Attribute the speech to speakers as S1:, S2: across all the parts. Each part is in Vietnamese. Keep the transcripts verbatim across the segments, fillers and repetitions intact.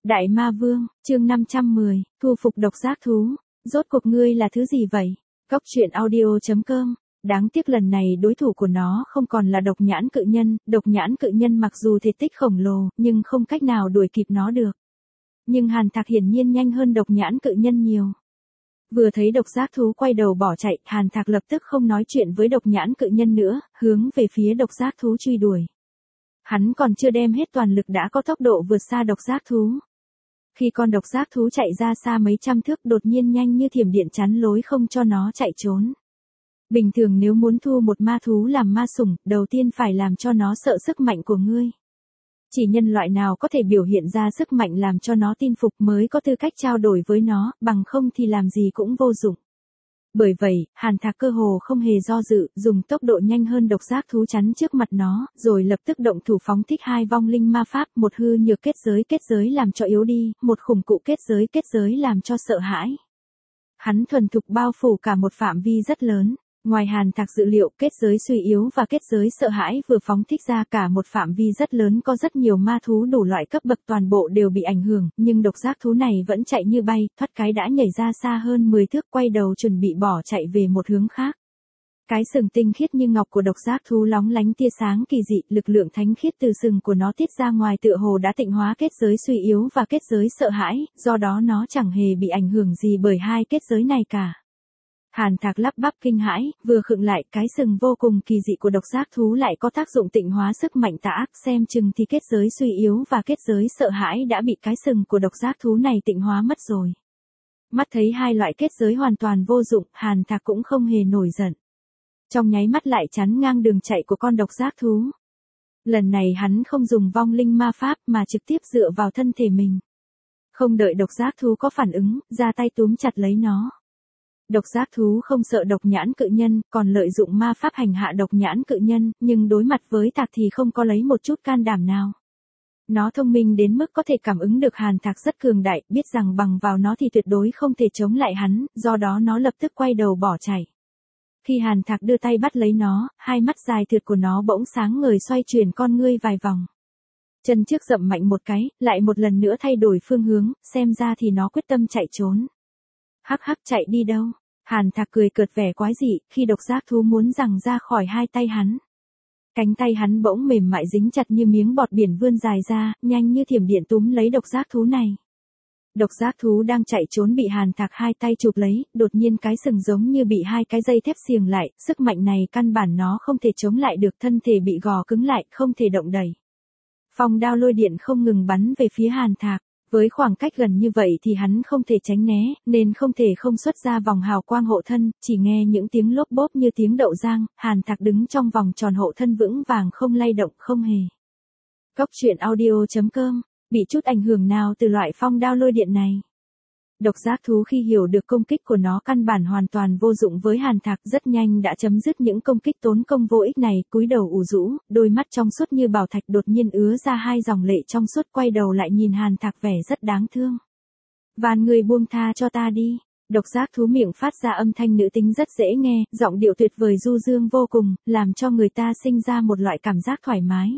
S1: Đại Ma Vương, chương năm trăm mười, thu phục độc giác thú. Rốt cuộc ngươi là thứ gì vậy? Góc truyện audio chấm com. Đáng tiếc lần này đối thủ của nó không còn là độc nhãn cự nhân, độc nhãn cự nhân mặc dù thể tích khổng lồ, nhưng không cách nào đuổi kịp nó được. Nhưng Hàn Thạc hiển nhiên nhanh hơn độc nhãn cự nhân nhiều. Vừa thấy độc giác thú quay đầu bỏ chạy, Hàn Thạc lập tức không nói chuyện với độc nhãn cự nhân nữa, hướng về phía độc giác thú truy đuổi. Hắn còn chưa đem hết toàn lực đã có tốc độ vượt xa độc giác thú. Khi con độc giác thú chạy ra xa mấy trăm thước đột nhiên nhanh như thiểm điện chắn lối không cho nó chạy trốn. Bình thường nếu muốn thu một ma thú làm ma sủng, đầu tiên phải làm cho nó sợ sức mạnh của ngươi. Chỉ nhân loại nào có thể biểu hiện ra sức mạnh làm cho nó tin phục mới có tư cách trao đổi với nó, bằng không thì làm gì cũng vô dụng. Bởi vậy, Hàn Thạc cơ hồ không hề do dự, dùng tốc độ nhanh hơn độc giác thú chắn trước mặt nó, rồi lập tức động thủ phóng thích hai vong linh ma pháp, một hư nhược kết giới kết giới làm cho yếu đi, một khủng cụ kết giới kết giới làm cho sợ hãi. Hắn thuần thục bao phủ cả một phạm vi rất lớn. Ngoài Hàn Thạc dự liệu, kết giới suy yếu và kết giới sợ hãi vừa phóng thích ra cả một phạm vi rất lớn có rất nhiều ma thú đủ loại cấp bậc toàn bộ đều bị ảnh hưởng, nhưng độc giác thú này vẫn chạy như bay, thoát cái đã nhảy ra xa hơn mười thước quay đầu chuẩn bị bỏ chạy về một hướng khác. Cái sừng tinh khiết như ngọc của độc giác thú lóng lánh tia sáng kỳ dị, lực lượng thánh khiết từ sừng của nó tiết ra ngoài tựa hồ đã tịnh hóa kết giới suy yếu và kết giới sợ hãi, do đó nó chẳng hề bị ảnh hưởng gì bởi hai kết giới này cả. Hàn Thạc lắp bắp kinh hãi, vừa khựng lại, cái sừng vô cùng kỳ dị của độc giác thú lại có tác dụng tịnh hóa sức mạnh tà ác, xem chừng thì kết giới suy yếu và kết giới sợ hãi đã bị cái sừng của độc giác thú này tịnh hóa mất rồi. Mắt thấy hai loại kết giới hoàn toàn vô dụng, Hàn Thạc cũng không hề nổi giận. Trong nháy mắt lại chắn ngang đường chạy của con độc giác thú. Lần này hắn không dùng vong linh ma pháp mà trực tiếp dựa vào thân thể mình. Không đợi độc giác thú có phản ứng, ra tay túm chặt lấy nó. Độc giác thú không sợ độc nhãn cự nhân, còn lợi dụng ma pháp hành hạ độc nhãn cự nhân, nhưng đối mặt với Thạc thì không có lấy một chút can đảm nào. Nó thông minh đến mức có thể cảm ứng được Hàn Thạc rất cường đại, biết rằng bằng vào nó thì tuyệt đối không thể chống lại hắn, do đó nó lập tức quay đầu bỏ chạy. Khi Hàn Thạc đưa tay bắt lấy nó, hai mắt dài thượt của nó bỗng sáng ngời xoay chuyển con ngươi vài vòng. Chân trước dậm mạnh một cái, lại một lần nữa thay đổi phương hướng, xem ra thì nó quyết tâm chạy trốn. Hắc hắc, chạy đi đâu? Hàn Thạc cười cợt vẻ quái dị, khi độc giác thú muốn giằng ra khỏi hai tay hắn. Cánh tay hắn bỗng mềm mại dính chặt như miếng bọt biển vươn dài ra, nhanh như thiểm điện túm lấy độc giác thú này. Độc giác thú đang chạy trốn bị Hàn Thạc hai tay chụp lấy, đột nhiên cái sừng giống như bị hai cái dây thép xiềng lại, sức mạnh này căn bản nó không thể chống lại được, thân thể bị gò cứng lại, không thể động đẩy. Phong đao lôi điện không ngừng bắn về phía Hàn Thạc. Với khoảng cách gần như vậy thì hắn không thể tránh né, nên không thể không xuất ra vòng hào quang hộ thân, chỉ nghe những tiếng lốp bốp như tiếng đậu rang, Hàn Thạc đứng trong vòng tròn hộ thân vững vàng không lay động không hề. Góc truyện audio chấm com, bị chút ảnh hưởng nào từ loại phong đao lôi điện này? Độc giác thú khi hiểu được công kích của nó căn bản hoàn toàn vô dụng với Hàn Thạc rất nhanh đã chấm dứt những công kích tốn công vô ích này, cúi đầu ủ rũ, đôi mắt trong suốt như bảo thạch đột nhiên ứa ra hai dòng lệ trong suốt quay đầu lại nhìn Hàn Thạc vẻ rất đáng thương. Van người buông tha cho ta đi. Độc giác thú miệng phát ra âm thanh nữ tính rất dễ nghe, giọng điệu tuyệt vời du dương vô cùng, làm cho người ta sinh ra một loại cảm giác thoải mái.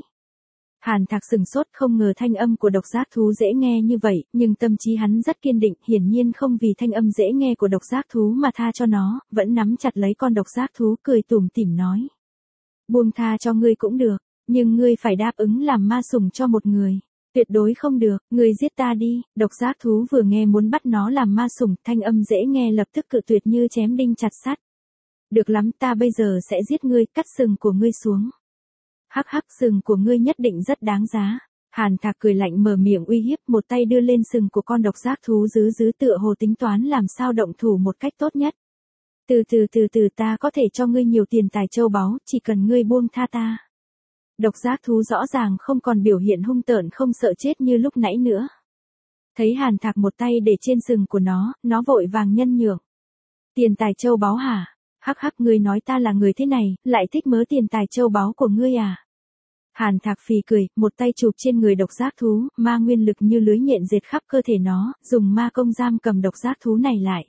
S1: Hàn Thạc sừng sốt không ngờ thanh âm của độc giác thú dễ nghe như vậy, nhưng tâm trí hắn rất kiên định, hiển nhiên không vì thanh âm dễ nghe của độc giác thú mà tha cho nó, vẫn nắm chặt lấy con độc giác thú cười tủm tỉm nói. Buông tha cho ngươi cũng được, nhưng ngươi phải đáp ứng làm ma sủng cho một người. Tuyệt đối không được, ngươi giết ta đi. Độc giác thú vừa nghe muốn bắt nó làm ma sủng, thanh âm dễ nghe lập tức cự tuyệt như chém đinh chặt sắt. Được lắm, ta bây giờ sẽ giết ngươi, cắt sừng của ngươi xuống. Hắc hắc, sừng của ngươi nhất định rất đáng giá. Hàn Thạc cười lạnh mở miệng uy hiếp, một tay đưa lên sừng của con độc giác thú dứ dứ tựa hồ tính toán làm sao động thủ một cách tốt nhất. Từ từ từ từ ta có thể cho ngươi nhiều tiền tài châu báu, chỉ cần ngươi buông tha ta. Độc giác thú rõ ràng không còn biểu hiện hung tợn không sợ chết như lúc nãy nữa. Thấy Hàn Thạc một tay để trên sừng của nó, nó vội vàng nhân nhượng. Tiền tài châu báu hả? Hắc hắc, ngươi nói ta là người thế này, lại thích mớ tiền tài châu báu của ngươi à? Hàn Thạc phì cười, một tay chụp trên người độc giác thú, ma nguyên lực như lưới nhện dệt khắp cơ thể nó, dùng ma công giam cầm độc giác thú này lại.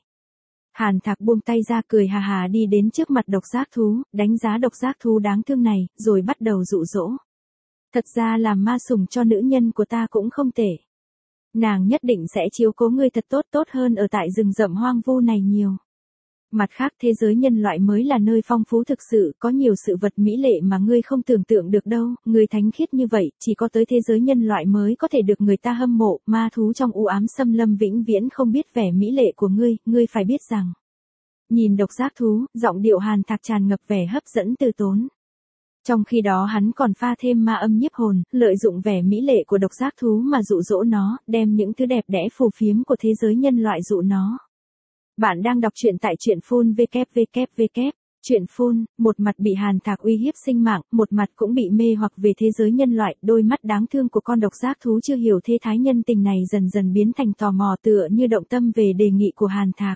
S1: Hàn Thạc buông tay ra cười hà hà đi đến trước mặt độc giác thú, đánh giá độc giác thú đáng thương này, rồi bắt đầu dụ dỗ. Thật ra làm ma sủng cho nữ nhân của ta cũng không tệ. Nàng nhất định sẽ chiếu cố ngươi thật tốt tốt hơn ở tại rừng rậm hoang vu này nhiều. Mặt khác thế giới nhân loại mới là nơi phong phú thực sự, có nhiều sự vật mỹ lệ mà ngươi không tưởng tượng được đâu, ngươi thánh khiết như vậy, chỉ có tới thế giới nhân loại mới có thể được người ta hâm mộ, ma thú trong u ám xâm lâm vĩnh viễn không biết vẻ mỹ lệ của ngươi, ngươi phải biết rằng. Nhìn độc giác thú, giọng điệu Hàn Thạc tràn ngập vẻ hấp dẫn từ tốn. Trong khi đó hắn còn pha thêm ma âm nhiếp hồn, lợi dụng vẻ mỹ lệ của độc giác thú mà dụ dỗ nó, đem những thứ đẹp đẽ phù phiếm của thế giới nhân loại dụ nó. Bạn đang đọc truyện tại truyện phun vê kép vê kép vê kép. Truyện phun, một mặt bị Hàn Thạc uy hiếp sinh mạng, một mặt cũng bị mê hoặc về thế giới nhân loại, đôi mắt đáng thương của con độc giác thú chưa hiểu thế thái nhân tình này dần dần biến thành tò mò tựa như động tâm về đề nghị của Hàn Thạc.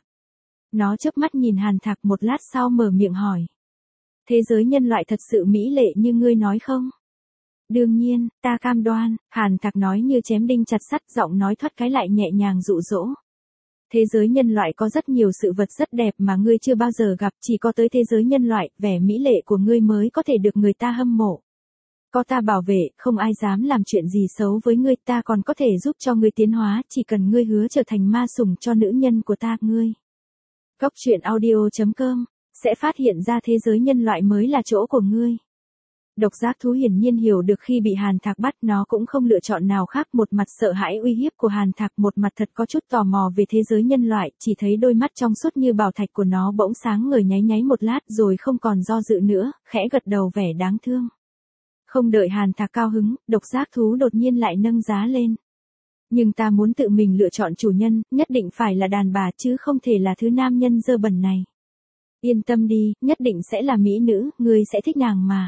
S1: Nó chớp mắt nhìn Hàn Thạc một lát sau mở miệng hỏi. Thế giới nhân loại thật sự mỹ lệ như ngươi nói không? Đương nhiên, ta cam đoan, Hàn Thạc nói như chém đinh chặt sắt, giọng nói thoát cái lại nhẹ nhàng dụ dỗ. Thế giới nhân loại có rất nhiều sự vật rất đẹp mà ngươi chưa bao giờ gặp, chỉ có tới thế giới nhân loại, vẻ mỹ lệ của ngươi mới có thể được người ta hâm mộ. Có ta bảo vệ, không ai dám làm chuyện gì xấu với ngươi, ta còn có thể giúp cho ngươi tiến hóa, chỉ cần ngươi hứa trở thành ma sủng cho nữ nhân của ta, ngươi. Góc truyện audio chấm com sẽ phát hiện ra thế giới nhân loại mới là chỗ của ngươi. Độc giác thú hiển nhiên hiểu được khi bị Hàn Thạc bắt, nó cũng không lựa chọn nào khác, một mặt sợ hãi uy hiếp của Hàn Thạc, một mặt thật có chút tò mò về thế giới nhân loại, chỉ thấy đôi mắt trong suốt như bảo thạch của nó bỗng sáng ngời nháy nháy một lát rồi không còn do dự nữa, khẽ gật đầu vẻ đáng thương. Không đợi Hàn Thạc cao hứng, độc giác thú đột nhiên lại nâng giá lên. Nhưng ta muốn tự mình lựa chọn chủ nhân, nhất định phải là đàn bà chứ không thể là thứ nam nhân dơ bẩn này. Yên tâm đi, nhất định sẽ là mỹ nữ, ngươi sẽ thích nàng mà.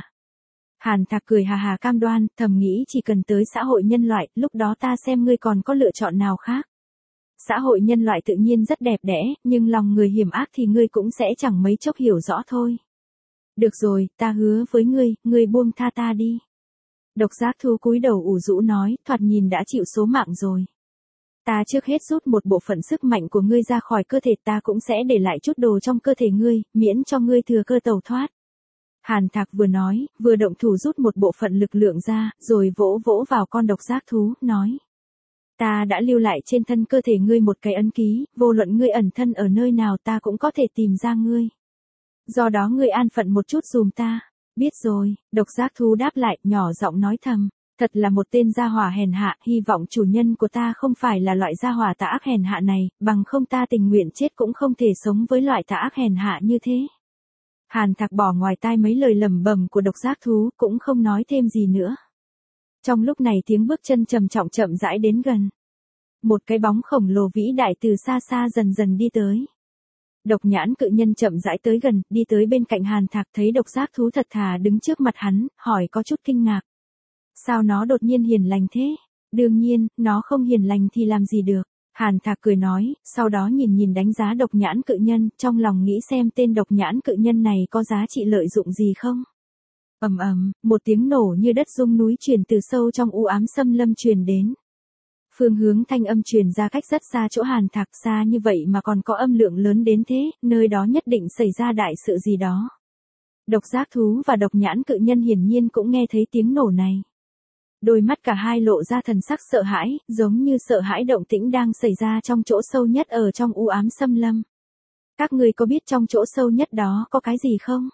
S1: Hàn Thạc cười hà hà cam đoan, thầm nghĩ chỉ cần tới xã hội nhân loại, lúc đó ta xem ngươi còn có lựa chọn nào khác. Xã hội nhân loại tự nhiên rất đẹp đẽ, nhưng lòng người hiểm ác thì ngươi cũng sẽ chẳng mấy chốc hiểu rõ thôi. Được rồi, ta hứa với ngươi, ngươi buông tha ta đi. Độc giác thú cúi đầu ủ rũ nói, thoạt nhìn đã chịu số mạng rồi. Ta trước hết rút một bộ phận sức mạnh của ngươi ra khỏi cơ thể, ta cũng sẽ để lại chút đồ trong cơ thể ngươi, miễn cho ngươi thừa cơ tẩu thoát. Hàn Thạc vừa nói, vừa động thủ rút một bộ phận lực lượng ra, rồi vỗ vỗ vào con độc giác thú, nói. Ta đã lưu lại trên thân cơ thể ngươi một cái ấn ký, vô luận ngươi ẩn thân ở nơi nào ta cũng có thể tìm ra ngươi. Do đó ngươi an phận một chút dùm ta. Biết rồi, độc giác thú đáp lại, nhỏ giọng nói thầm. Thật là một tên gia hỏa hèn hạ, hy vọng chủ nhân của ta không phải là loại gia hỏa tà ác hèn hạ này, bằng không ta tình nguyện chết cũng không thể sống với loại tà ác hèn hạ như thế. Hàn Thạc bỏ ngoài tai mấy lời lẩm bẩm của độc giác thú, cũng không nói thêm gì nữa. Trong lúc này tiếng bước chân trầm trọng chậm rãi đến gần. Một cái bóng khổng lồ vĩ đại từ xa xa dần dần đi tới. Độc nhãn cự nhân chậm rãi tới gần, đi tới bên cạnh Hàn Thạc, thấy độc giác thú thật thà đứng trước mặt hắn, hỏi có chút kinh ngạc. Sao nó đột nhiên hiền lành thế? Đương nhiên, nó không hiền lành thì làm gì được. Hàn Thạc cười nói, sau đó nhìn nhìn đánh giá độc nhãn cự nhân, trong lòng nghĩ xem tên độc nhãn cự nhân này có giá trị lợi dụng gì không. Ầm ầm, một tiếng nổ như đất rung núi truyền từ sâu trong u ám xâm lâm truyền đến. Phương hướng thanh âm truyền ra cách rất xa chỗ Hàn Thạc, xa như vậy mà còn có âm lượng lớn đến thế, nơi đó nhất định xảy ra đại sự gì đó. Độc giác thú và độc nhãn cự nhân hiển nhiên cũng nghe thấy tiếng nổ này. Đôi mắt cả hai lộ ra thần sắc sợ hãi, giống như sợ hãi động tĩnh đang xảy ra trong chỗ sâu nhất ở trong u ám xâm lâm. Các người có biết trong chỗ sâu nhất đó có cái gì không?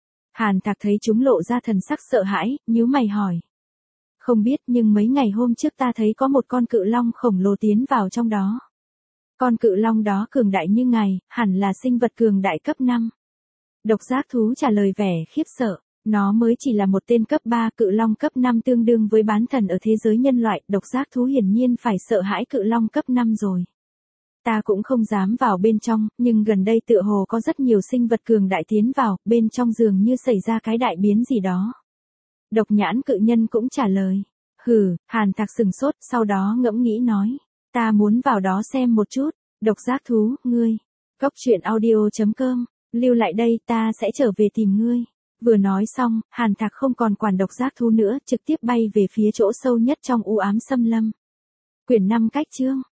S1: Hàn Thạc thấy chúng lộ ra thần sắc sợ hãi, nhíu mày hỏi. Không biết, nhưng mấy ngày hôm trước ta thấy có một con cự long khổng lồ tiến vào trong đó. Con cự long đó cường đại như ngài, hẳn là sinh vật cường đại cấp năm. Độc giác thú trả lời vẻ khiếp sợ. Nó mới chỉ là một tên cấp ba, cự long cấp năm tương đương với bán thần ở thế giới nhân loại, độc giác thú hiển nhiên phải sợ hãi cự long cấp năm rồi. Ta cũng không dám vào bên trong, nhưng gần đây tựa hồ có rất nhiều sinh vật cường đại tiến vào, bên trong dường như xảy ra cái đại biến gì đó. Độc nhãn cự nhân cũng trả lời. Hừ, Hàn Thạc sừng sốt, sau đó ngẫm nghĩ nói. Ta muốn vào đó xem một chút. Độc giác thú, ngươi. Góc truyện audio chấm com, lưu lại đây, ta sẽ trở về tìm ngươi. Vừa nói xong, Hàn Thạc không còn quản độc giác thú nữa, trực tiếp bay về phía chỗ sâu nhất trong u ám xâm lâm. Quyển năm cách chương.